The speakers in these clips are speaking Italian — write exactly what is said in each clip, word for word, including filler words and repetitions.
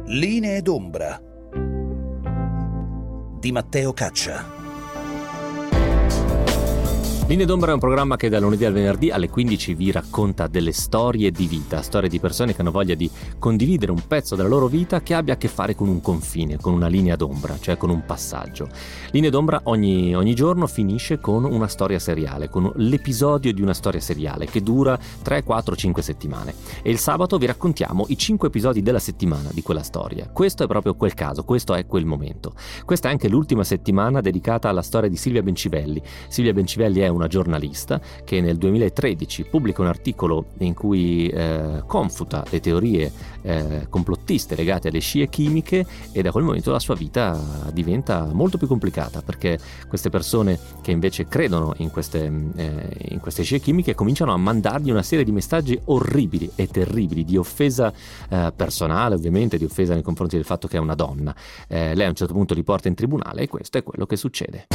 Linee d'ombra di Matteo Caccia. Linee d'ombra è un programma che dal lunedì al venerdì alle quindici vi racconta delle storie di vita, storie di persone che hanno voglia di condividere un pezzo della loro vita che abbia a che fare con un confine, con una linea d'ombra, cioè con un passaggio. Linee d'ombra ogni, ogni giorno finisce con una storia seriale, con l'episodio di una storia seriale che dura tre, quattro, cinque settimane. E il sabato vi raccontiamo i cinque episodi della settimana di quella storia. Questo è proprio quel caso, questo è quel momento. Questa è anche l'ultima settimana dedicata alla storia di Silvia Bencivelli. Silvia Bencivelli è una giornalista che nel duemilatredici pubblica un articolo in cui eh, confuta le teorie eh, complottiste legate alle scie chimiche, e da quel momento la sua vita diventa molto più complicata, perché queste persone che invece credono in queste, eh, in queste scie chimiche cominciano a mandargli una serie di messaggi orribili e terribili, di offesa eh, personale, ovviamente, di offesa nei confronti del fatto che è una donna. Eh, lei a un certo punto li porta in tribunale e questo è quello che succede.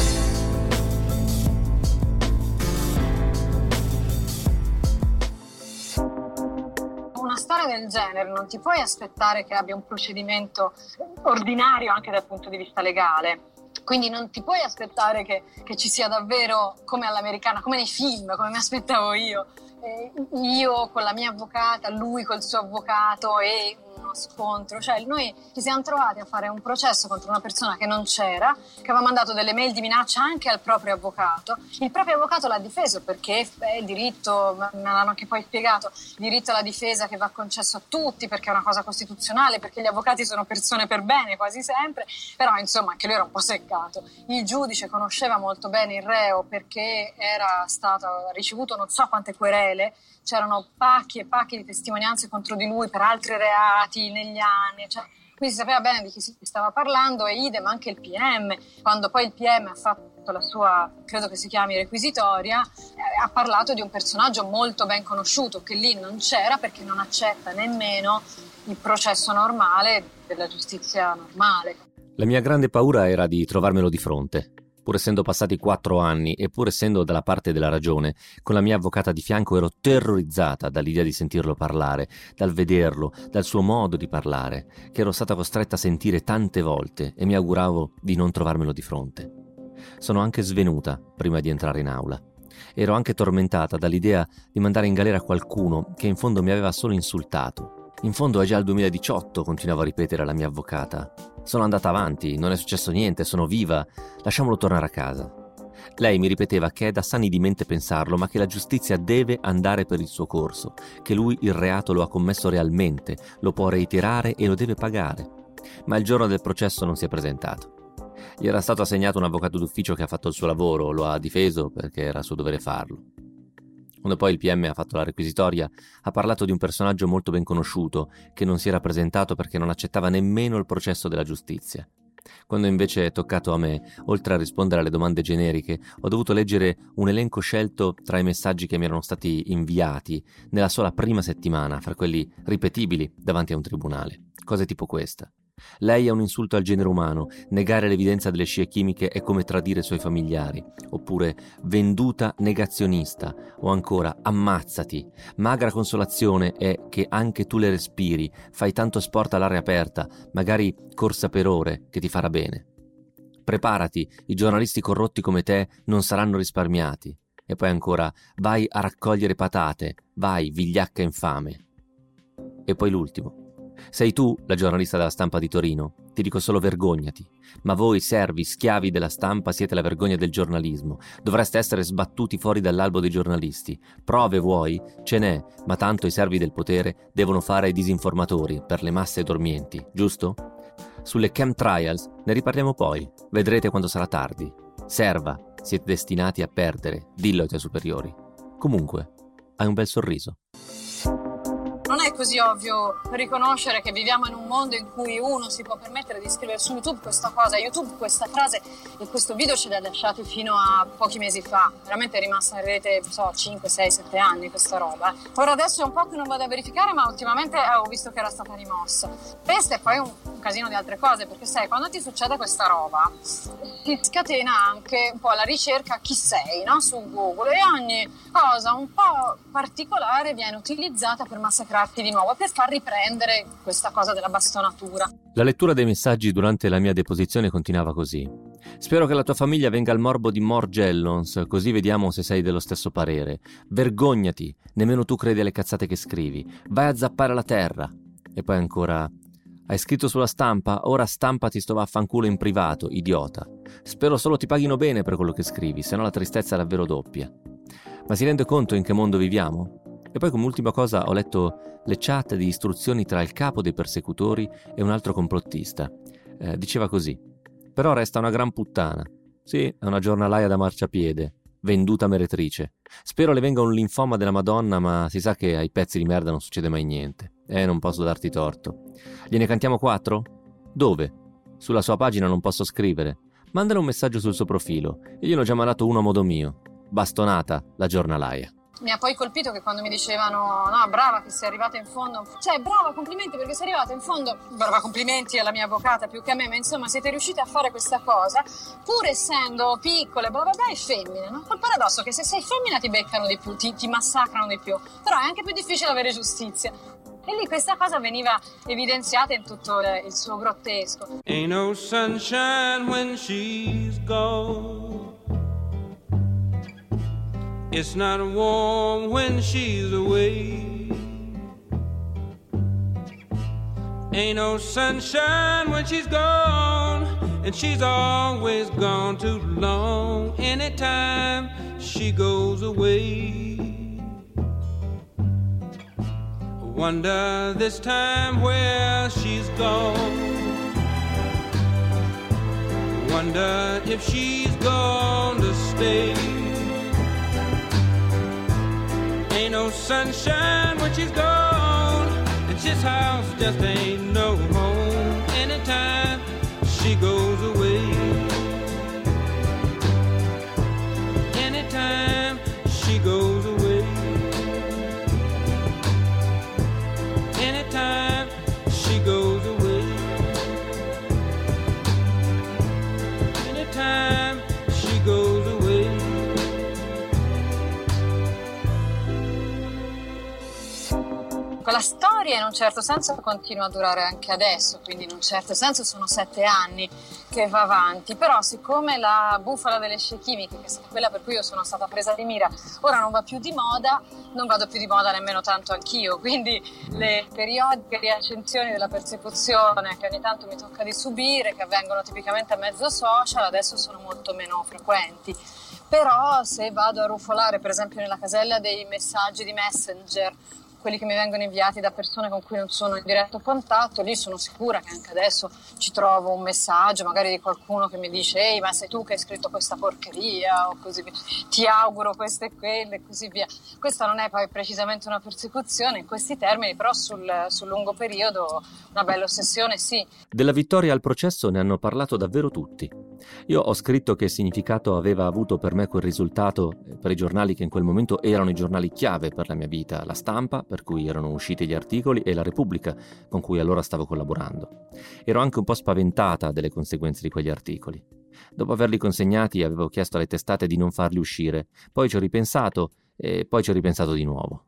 Del genere non ti puoi aspettare che abbia un procedimento ordinario anche dal punto di vista legale, quindi non ti puoi aspettare che, che ci sia davvero come all'americana, come nei film, come mi aspettavo io, eh, io con la mia avvocata, lui col suo avvocato e uno scontro. Cioè noi ci siamo trovati a fare un processo contro una persona che non c'era, che aveva mandato delle mail di minaccia anche al proprio avvocato. Il proprio avvocato l'ha difeso perché è il diritto, me l'hanno anche poi spiegato, il diritto alla difesa che va concesso a tutti perché è una cosa costituzionale, perché gli avvocati sono persone per bene quasi sempre, però insomma anche lui era un po' seccato. Il giudice conosceva molto bene il reo perché era stato, ha ricevuto non so quante querele, c'erano pacchi e pacchi di testimonianze contro di lui per altri reati negli anni, cioè, quindi si sapeva bene di chi si stava parlando, e idem anche il P M. Quando poi il P M ha fatto la sua, credo che si chiami requisitoria, eh, ha parlato di un personaggio molto ben conosciuto che lì non c'era perché non accetta nemmeno il processo normale della giustizia normale. La mia grande paura era di trovarmelo di fronte. Pur essendo passati quattro anni e pur essendo dalla parte della ragione, con la mia avvocata di fianco ero terrorizzata dall'idea di sentirlo parlare, dal vederlo, dal suo modo di parlare, che ero stata costretta a sentire tante volte, e mi auguravo di non trovarmelo di fronte. Sono anche svenuta prima di entrare in aula. Ero anche tormentata dall'idea di mandare in galera qualcuno che in fondo mi aveva solo insultato. In fondo è già il duemiladiciotto, continuavo a ripetere alla mia avvocata. Sono andata avanti, non è successo niente, sono viva, lasciamolo tornare a casa. Lei mi ripeteva che è da sani di mente pensarlo, ma che la giustizia deve andare per il suo corso, che lui il reato lo ha commesso realmente, lo può reiterare e lo deve pagare. Ma il giorno del processo non si è presentato. Gli era stato assegnato un avvocato d'ufficio che ha fatto il suo lavoro, lo ha difeso perché era suo dovere farlo. Quando poi il P M ha fatto la requisitoria, ha parlato di un personaggio molto ben conosciuto che non si era presentato perché non accettava nemmeno il processo della giustizia. Quando invece è toccato a me, oltre a rispondere alle domande generiche, ho dovuto leggere un elenco scelto tra i messaggi che mi erano stati inviati nella sola prima settimana, fra quelli ripetibili davanti a un tribunale. Cose tipo questa. Lei è un insulto al genere umano, negare l'evidenza delle scie chimiche è come tradire i suoi familiari, oppure venduta negazionista, o ancora ammazzati, magra consolazione è che anche tu le respiri, fai tanto sport all'aria aperta, magari corsa per ore che ti farà bene. Preparati, i giornalisti corrotti come te non saranno risparmiati. E poi ancora, vai a raccogliere patate, vai vigliacca infame. E poi l'ultimo. Sei tu la giornalista della Stampa di Torino? Ti dico solo vergognati. Ma voi, servi, schiavi della stampa, siete la vergogna del giornalismo. Dovreste essere sbattuti fuori dall'albo dei giornalisti. Prove vuoi? Ce n'è, ma tanto i servi del potere devono fare i disinformatori per le masse dormienti, giusto? Sulle chemtrails ne riparliamo poi. Vedrete quando sarà tardi. Serva, siete destinati a perdere, dillo ai tuoi superiori. Comunque, hai un bel sorriso. Non è così ovvio riconoscere che viviamo in un mondo in cui uno si può permettere di scrivere su YouTube questa cosa. YouTube questa frase e questo video ce l'ha lasciati fino a pochi mesi fa. Veramente è rimasta in rete, non so, cinque, sei, sette anni questa roba. Ora adesso è un po' che non vado a verificare, ma ultimamente ho visto che era stata rimossa. Questa è poi un un casino di altre cose, perché sai, quando ti succede questa roba ti scatena anche un po' la ricerca chi sei, no? Su Google, e ogni cosa un po' particolare viene utilizzata per massacrarti di nuovo, per far riprendere questa cosa della bastonatura. La lettura dei messaggi durante la mia deposizione continuava così: spero che la tua famiglia venga al morbo di Morgellons, così vediamo se sei dello stesso parere. Vergognati, nemmeno tu credi alle cazzate che scrivi. Vai a zappare la terra. E poi ancora: hai scritto sulla stampa? Ora stampati sto vaffanculo in privato, idiota. Spero solo ti paghino bene per quello che scrivi, se no la tristezza è davvero doppia. Ma si rende conto in che mondo viviamo? E poi come ultima cosa ho letto le chat di istruzioni tra il capo dei persecutori e un altro complottista. Eh, diceva così: però resta una gran puttana. Sì, è una giornalaia da marciapiede, venduta meretrice. Spero le venga un linfoma della Madonna, ma si sa che ai pezzi di merda non succede mai niente. Eh, non posso darti torto. Gliene cantiamo quattro? Dove? Sulla sua pagina non posso scrivere. Mandale un messaggio sul suo profilo. Io gliene ho già mandato uno a modo mio. Bastonata, la giornalaia. Mi ha poi colpito che quando mi dicevano no, brava che sei arrivata in fondo, cioè brava, complimenti perché sei arrivata in fondo, brava, complimenti alla mia avvocata più che a me, ma insomma siete riuscite a fare questa cosa pur essendo piccole, bla bla bla, e femmine, no? Col paradosso che se sei femmina ti beccano di più, ti, ti massacrano di più, però è anche più difficile avere giustizia. E lì questa cosa veniva evidenziata in tutto il suo grottesco. Ain't no sunshine when she's gone. It's not warm when she's away. Ain't no sunshine when she's gone, and she's always gone too long. Anytime she goes away, wonder this time where she's gone. Wonder if she's gone to stay. Ain't no sunshine when she's gone, and this house just ain't no home. Anytime she goes away, anytime she goes away, anytime she goes away, anytime she goes away. La storia in un certo senso continua a durare anche adesso, quindi in un certo senso sono sette anni che va avanti, però siccome la bufala delle scie chimiche, che è stata quella per cui io sono stata presa di mira, ora non va più di moda, non vado più di moda nemmeno tanto anch'io, quindi le periodiche riaccensioni della persecuzione che ogni tanto mi tocca di subire, che avvengono tipicamente a mezzo social, adesso sono molto meno frequenti. Però se vado a rufolare per esempio nella casella dei messaggi di Messenger, quelli che mi vengono inviati da persone con cui non sono in diretto contatto, lì sono sicura che anche adesso ci trovo un messaggio magari di qualcuno che mi dice ehi, ma sei tu che hai scritto questa porcheria o così via, ti auguro questo e quello e così via. Questa non è poi precisamente una persecuzione in questi termini, però sul, sul lungo periodo una bella ossessione sì. Della vittoria al processo ne hanno parlato davvero tutti. Io ho scritto che significato aveva avuto per me quel risultato per i giornali che in quel momento erano i giornali chiave per la mia vita, La Stampa, per cui erano usciti gli articoli, e La Repubblica, con cui allora stavo collaborando. Ero anche un po' spaventata delle conseguenze di quegli articoli. Dopo averli consegnati avevo chiesto alle testate di non farli uscire, poi ci ho ripensato e poi ci ho ripensato di nuovo.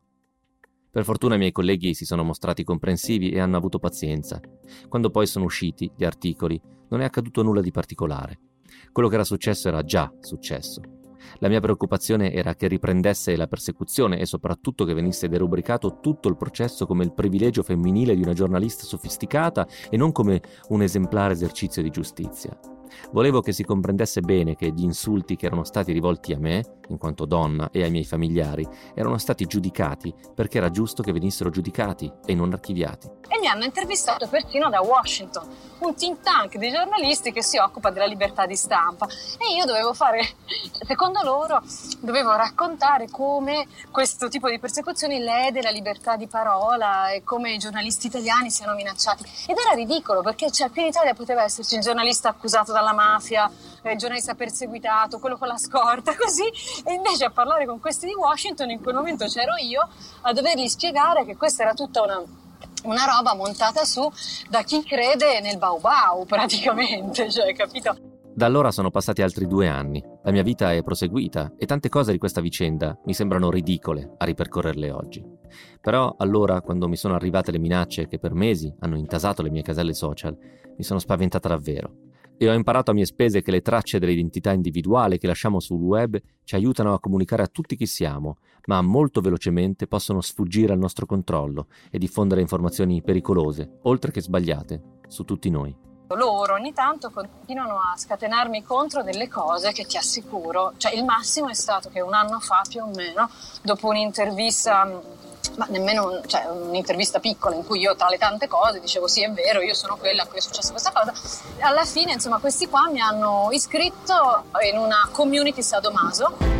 Per fortuna i miei colleghi si sono mostrati comprensivi e hanno avuto pazienza. Quando poi sono usciti gli articoli non è accaduto nulla di particolare. Quello che era successo era già successo. La mia preoccupazione era che riprendesse la persecuzione e soprattutto che venisse derubricato tutto il processo come il privilegio femminile di una giornalista sofisticata e non come un esemplare esercizio di giustizia. Volevo che si comprendesse bene che gli insulti che erano stati rivolti a me, in quanto donna, e ai miei familiari, erano stati giudicati perché era giusto che venissero giudicati e non archiviati. E mi hanno intervistato persino da Washington, un think tank di giornalisti che si occupa della libertà di stampa, e io dovevo fare, secondo loro, dovevo raccontare come questo tipo di persecuzioni lede la libertà di parola e come i giornalisti italiani siano minacciati. Ed era ridicolo, perché cioè, qui in Italia poteva esserci il giornalista accusato dalla mafia, il giornalista perseguitato, quello con la scorta, così, e invece a parlare con questi di Washington in quel momento c'ero io a dovergli spiegare che questa era tutta una una roba montata su da chi crede nel baobao praticamente, cioè, capito? Da allora sono passati altri due anni, la mia vita è proseguita e tante cose di questa vicenda mi sembrano ridicole a ripercorrerle oggi. Però allora, quando mi sono arrivate le minacce che per mesi hanno intasato le mie caselle social, mi sono spaventata davvero. E ho imparato a mie spese che le tracce dell'identità individuale che lasciamo sul web ci aiutano a comunicare a tutti chi siamo, ma molto velocemente possono sfuggire al nostro controllo e diffondere informazioni pericolose, oltre che sbagliate, su tutti noi. Loro ogni tanto continuano a scatenarmi contro delle cose che ti assicuro, cioè il massimo è stato che un anno fa più o meno, dopo un'intervista, ma nemmeno cioè, un'intervista piccola in cui io tra le tante cose dicevo sì è vero, io sono quella a cui è successa questa cosa, alla fine insomma questi qua mi hanno iscritto in una community sadomaso.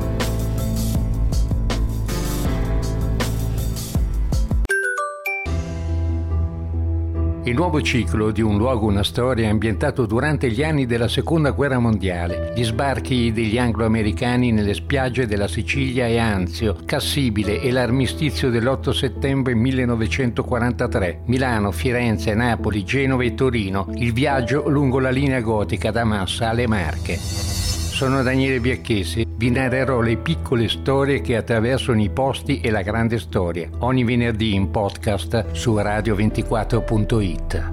Il nuovo ciclo di Un luogo, una storia è ambientato durante gli anni della Seconda Guerra Mondiale. Gli sbarchi degli anglo-americani nelle spiagge della Sicilia e Anzio, Cassibile e l'armistizio dell'otto settembre millenovecentoquarantatré. Milano, Firenze, Napoli, Genova e Torino. Il viaggio lungo la linea gotica da Massa alle Marche. Sono Daniele Biacchesi, vi narrerò le piccole storie che attraversano i posti e la grande storia, ogni venerdì in podcast su radio ventiquattro punto it.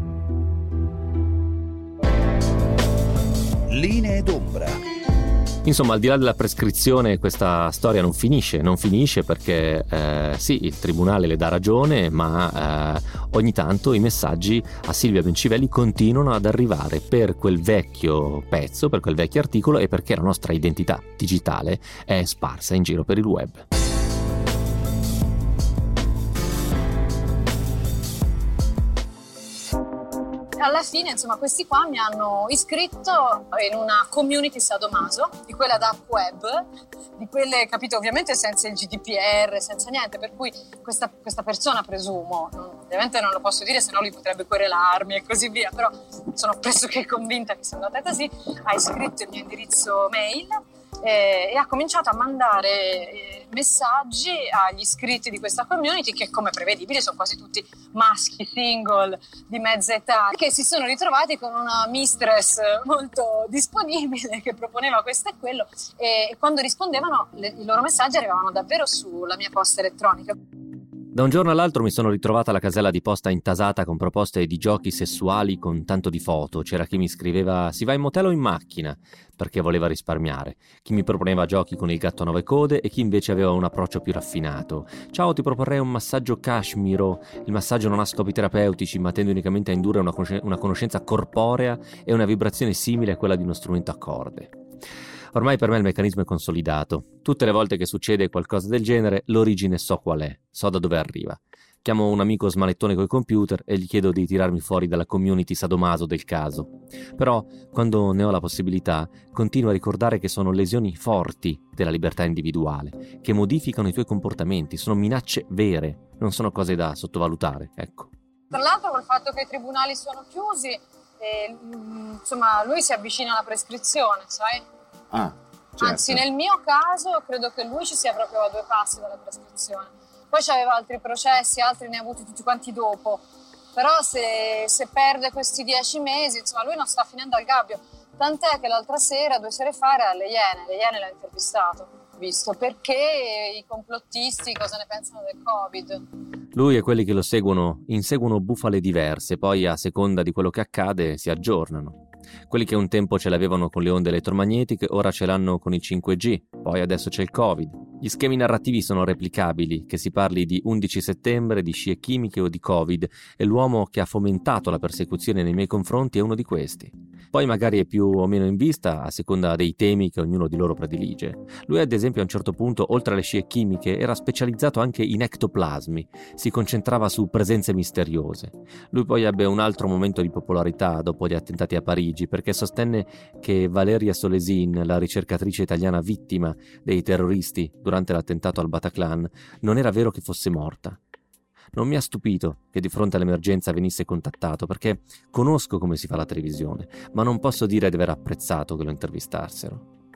Linee d'ombra. Insomma, al di là della prescrizione, questa storia non finisce, non finisce perché eh, sì, il tribunale le dà ragione, ma eh, ogni tanto i messaggi a Silvia Bencivelli continuano ad arrivare per quel vecchio pezzo, per quel vecchio articolo e perché la nostra identità digitale è sparsa in giro per il web. Alla fine, insomma, questi qua mi hanno iscritto in una community sadomaso, di quella dark web, di quelle, capito, ovviamente senza il G D P R, senza niente, per cui questa, questa persona, presumo, non, ovviamente non lo posso dire, se no lui potrebbe querelarmi e così via, però sono pressoché convinta che sia andata così, ha iscritto il mio indirizzo mail eh, e ha cominciato a mandare eh, messaggi agli iscritti di questa community che, come prevedibile, sono quasi tutti maschi single di mezza età che si sono ritrovati con una mistress molto disponibile che proponeva questo e quello e, e quando rispondevano le, i loro messaggi arrivavano davvero sulla mia posta elettronica. Da un giorno all'altro mi sono ritrovata alla casella di posta intasata con proposte di giochi sessuali con tanto di foto. C'era chi mi scriveva si va in motel o in macchina perché voleva risparmiare, chi mi proponeva giochi con il gatto a nove code e chi invece aveva un approccio più raffinato. Ciao, ti proporrei un massaggio cashmere. Il massaggio non ha scopi terapeutici ma tende unicamente a indurre una, conosc- una conoscenza corporea e una vibrazione simile a quella di uno strumento a corde. Ormai per me il meccanismo è consolidato. Tutte le volte che succede qualcosa del genere, l'origine so qual è, so da dove arriva. Chiamo un amico smanettone coi computer e gli chiedo di tirarmi fuori dalla community sadomaso del caso. Però, quando ne ho la possibilità, continuo a ricordare che sono lesioni forti della libertà individuale, che modificano i tuoi comportamenti, sono minacce vere, non sono cose da sottovalutare, ecco. Tra l'altro col fatto che i tribunali sono chiusi, e, insomma, lui si avvicina alla prescrizione, sai? Ah, certo. Anzi, nel mio caso credo che lui ci sia proprio a due passi dalla prescrizione. Poi c'aveva altri processi, altri ne ha avuti tutti quanti dopo. Però se, se perde questi dieci mesi, insomma, lui non sta finendo al gabbio. Tant'è che l'altra sera, due sere fa, era alle Iene. Le Iene l'ha intervistato, visto perché i complottisti cosa ne pensano del Covid. Lui e quelli che lo seguono inseguono bufale diverse, poi a seconda di quello che accade si aggiornano. Quelli che un tempo ce l'avevano con le onde elettromagnetiche ora ce l'hanno con il cinque G, poi adesso c'è il Covid. Gli schemi narrativi sono replicabili, che si parli di undici settembre, di scie chimiche o di Covid, e l'uomo che ha fomentato la persecuzione nei miei confronti è uno di questi. Poi magari è più o meno in vista a seconda dei temi che ognuno di loro predilige. Lui ad esempio a un certo punto, oltre alle scie chimiche, era specializzato anche in ectoplasmi, si concentrava su presenze misteriose. Lui poi ebbe un altro momento di popolarità dopo gli attentati a Parigi, perché sostenne che Valeria Solesin, la ricercatrice italiana vittima dei terroristi durante l'attentato al Bataclan, non era vero che fosse morta. Non mi ha stupito che di fronte all'emergenza venisse contattato, perché conosco come si fa la televisione, ma non posso dire di aver apprezzato che lo intervistassero.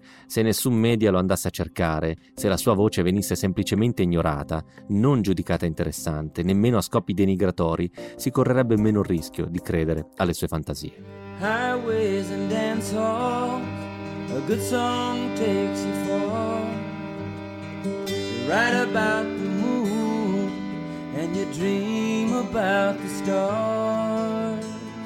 se nessun media lo andasse a cercare, se la sua voce venisse semplicemente ignorata, non giudicata interessante, nemmeno a scopi denigratori, si correrebbe meno il rischio di credere alle sue fantasie. Highways and dance halls, a good song takes you far. You write about the moon and you dream about the stars.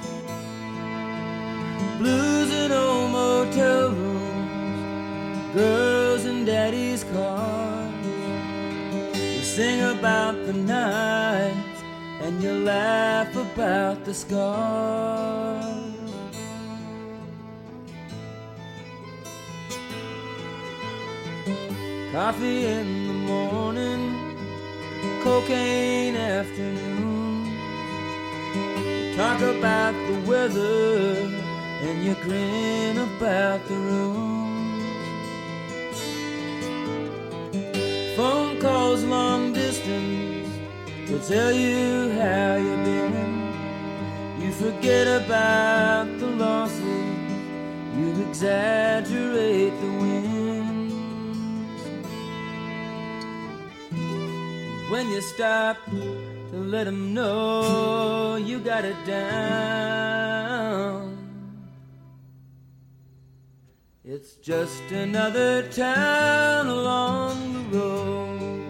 Blues in old motel rooms, girls in daddy's cars. You sing about the nights and you laugh about the scars. Coffee in the morning, cocaine afternoon. You talk about the weather and you grin about the room. Phone calls long distance to tell you how you've been. You forget about the losses, you exaggerate the wins. When you stop to let them know you got it down, it's just another town along the road.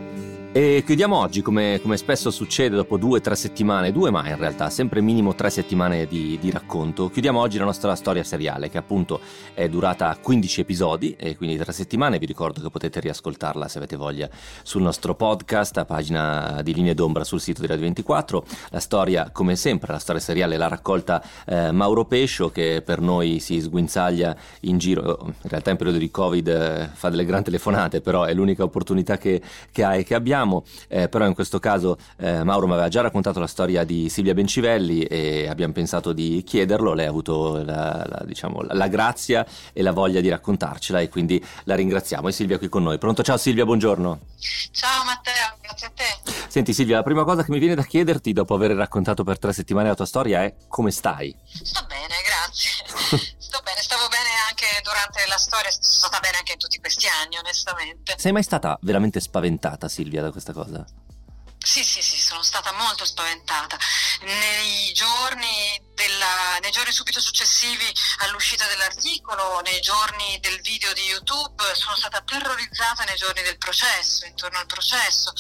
E chiudiamo oggi, come, come spesso succede, dopo due o tre settimane, due mai in realtà, sempre minimo tre settimane di, di racconto, chiudiamo oggi la nostra storia seriale, che appunto è durata quindici episodi, e quindi tre settimane. Vi ricordo che potete riascoltarla, se avete voglia, sul nostro podcast, a pagina di Linee d'Ombra sul sito di Radio ventiquattro. La storia, come sempre, la storia seriale l'ha raccolta eh, Mauro Pescio, che per noi si sguinzaglia in giro, in realtà in periodo di Covid eh, fa delle gran telefonate, però è l'unica opportunità che, che ha e che abbiamo. Eh, però in questo caso eh, Mauro mi aveva già raccontato la storia di Silvia Bencivelli e abbiamo pensato di chiederlo. Lei ha avuto la, la, diciamo, la, la grazia e la voglia di raccontarcela, e quindi la ringraziamo. E Silvia qui con noi. Pronto? Ciao Silvia, buongiorno. Ciao Matteo, grazie a te. Senti Silvia, la prima cosa che mi viene da chiederti dopo aver raccontato per tre settimane la tua storia è: come stai? Sto bene, grazie. Sto bene, stavo bene anche durante la storia, sono stata bene anche in tutti questi anni, onestamente. Sei mai stata veramente spaventata, Silvia, da questa cosa? Sì, sì, sì, sono stata molto spaventata. Nei giorni della, nei giorni subito successivi all'uscita dell'articolo, nei giorni del video di YouTube, sono stata terrorizzata nei giorni del processo, intorno al processo,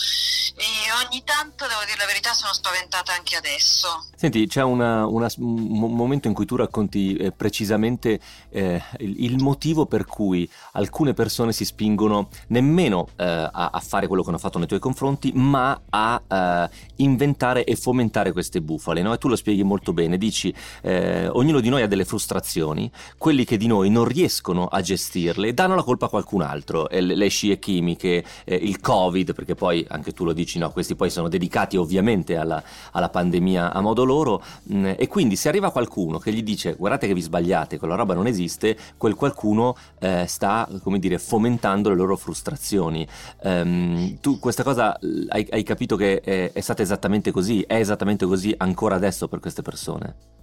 e ogni tanto, devo dire la verità, sono spaventata anche adesso. Senti, c'è una, una, un momento in cui tu racconti eh, precisamente eh, il, il motivo per cui alcune persone si spingono nemmeno eh, a, a fare quello che hanno fatto nei tuoi confronti, ma a eh, inventare e fomentare queste bufale, no? E tu lo spieghi molto bene, dici eh, ognuno di noi ha delle frustrazioni, quelli che di noi non riescono a gestirle danno la colpa a qualcun altro, eh, le, le scie chimiche, eh, il Covid, perché poi anche tu lo dici, no? Questi poi sono dedicati ovviamente alla, alla pandemia a modo loro, mh, e quindi se arriva qualcuno che gli dice guardate che vi sbagliate, quella roba non esiste, quel qualcuno eh, sta, come dire, fomentando le loro frustrazioni. Um, tu questa cosa hai, hai capito che è, è stata esattamente così, è esattamente così ancora adesso per queste persone?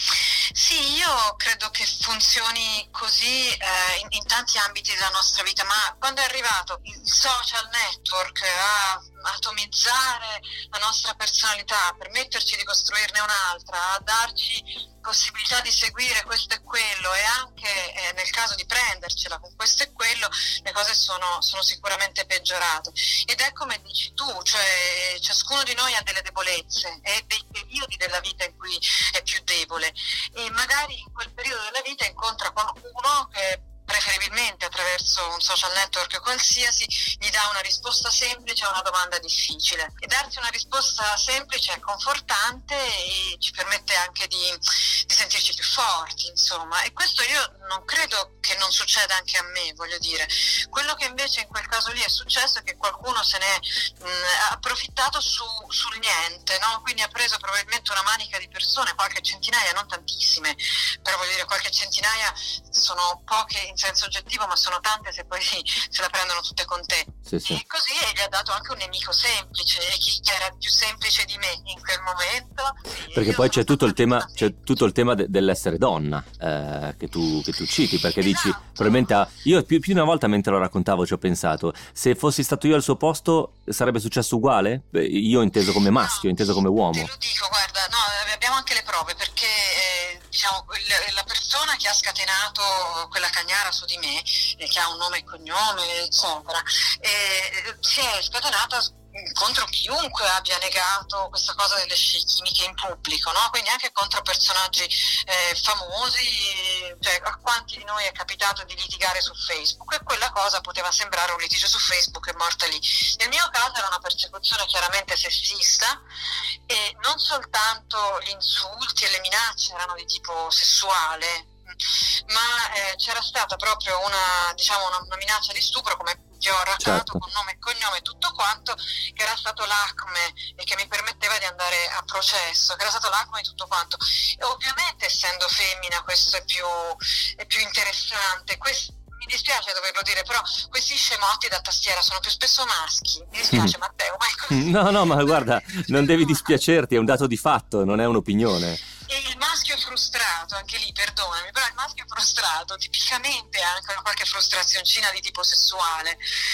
Sì, io credo che funzioni così eh, in, in tanti ambiti della nostra vita, ma quando è arrivato il social network a atomizzare la nostra personalità, a permetterci di costruirne un'altra, a darci possibilità di seguire questo e quello, e anche eh, nel caso di prendercela con questo e quello, le cose sono, sono sicuramente peggiorate. Ed è come dici tu, cioè ciascuno di noi ha delle debolezze e dei periodi della vita in cui è più debole, e magari in quel periodo della vita incontra qualcuno che preferibilmente attraverso un social network qualsiasi gli dà una risposta semplice a una domanda difficile, e darsi una risposta semplice è confortante e ci permette anche di, di sentirci più forti, insomma. E questo io non credo che non succeda anche a me, voglio dire. Quello che invece in quel caso lì è successo è che qualcuno se ne ha approfittato su, sul niente, no? Quindi ha preso probabilmente una manica di persone, qualche centinaia, non tantissime, però voglio dire qualche centinaia sono poche senso oggettivo, ma sono tante se poi se la prendono tutte con te. Sì, sì. E così gli ha dato anche un nemico semplice, e chi era più semplice di me in quel momento. Perché poi c'è tutto il tema, c'è tutto il tema de- dell'essere donna eh, che tu che tu citi, perché esatto. dici probabilmente ah, io più, più di una volta mentre lo raccontavo ci ho pensato, se fossi stato io al suo posto sarebbe successo uguale? Beh, io inteso come maschio, no, inteso come uomo. Te lo dico, guarda, no, abbiamo anche le prove, perché eh, diciamo il, la persona che ha scatenato quella cagnara su di me, eh, che ha un nome e cognome, eccetera, eh, si è scatenata contro chiunque abbia negato questa cosa delle scie chimiche in pubblico, no? Quindi anche contro personaggi eh, famosi, cioè a quanti di noi è capitato di litigare su Facebook, e quella cosa poteva sembrare un litigio su Facebook e morta lì. Nel mio caso era una persecuzione chiaramente sessista, e non soltanto gli insulti e le minacce erano di tipo sessuale, ma eh, c'era stata proprio una, diciamo, una, una minaccia di stupro, come ti ho raccontato, certo. con nome e cognome e tutto quanto, che era stato l'acme e che mi permetteva di andare a processo, che era stato l'acme e tutto quanto. E ovviamente, essendo femmina, questo è più, è più interessante. Questo, mi dispiace doverlo dire, però questi scemotti da tastiera sono più spesso maschi. Mi dispiace, Matteo, ma è così. No, no, ma guarda, non devi dispiacerti, è un dato di fatto, non è un'opinione. E il maschio frustrato, anche lì, perdonami, però il maschio frustrato tipicamente ha anche una qualche frustrazioncina di tipo sessuale,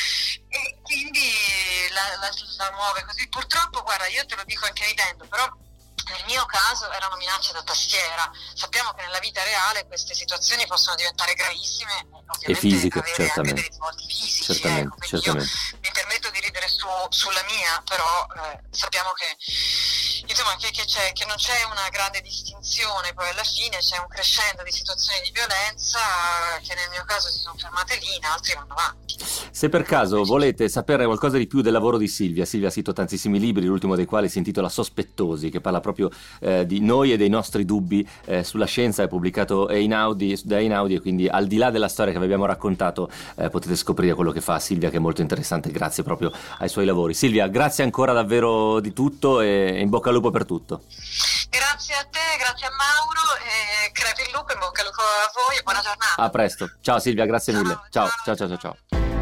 e quindi la, la, la muove così. Purtroppo, guarda, io te lo dico anche ridendo, però nel mio caso erano minacce da tastiera. Sappiamo che nella vita reale queste situazioni possono diventare gravissime, ovviamente, e fisiche, avere certamente. anche dei risvolti fisici. Certamente, Ecco, certamente. io mi permetto di ridere su, sulla mia, però eh, sappiamo che insomma che, che, c'è, che non c'è una grande distinzione, poi alla fine c'è un crescendo di situazioni di violenza che nel mio caso si sono fermate lì, in altri vanno avanti. Se per caso volete sapere qualcosa di più del lavoro di Silvia, Silvia ha scritto tantissimi libri, l'ultimo dei quali si intitola Sospettosi, che parla proprio eh, di noi e dei nostri dubbi eh, sulla scienza, è pubblicato Einaudi, da Einaudi, e quindi al di là della storia che vi abbiamo raccontato eh, potete scoprire quello che fa Silvia, che è molto interessante grazie proprio ai suoi lavori. Silvia, grazie ancora davvero di tutto e in bocca al lupo per tutto. Grazie a te, grazie a Mauro, e crepi il lupo, in bocca al lupo a voi e buona giornata. A presto. Ciao Silvia, grazie Ciao, mille. Ciao, ciao, ciao, ciao, ciao.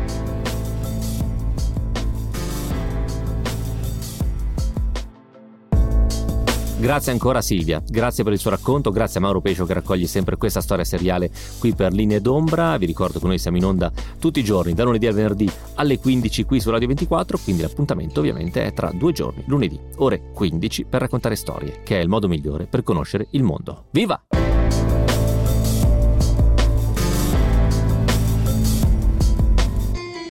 Grazie ancora a Silvia, grazie per il suo racconto, grazie a Mauro Pescio che raccoglie sempre questa storia seriale qui per Linee d'Ombra. Vi ricordo che noi siamo in onda tutti i giorni, da lunedì al venerdì alle quindici qui su Radio ventiquattro, quindi l'appuntamento ovviamente è tra due giorni, lunedì, ore quindici, per raccontare storie, che è il modo migliore per conoscere il mondo. Viva!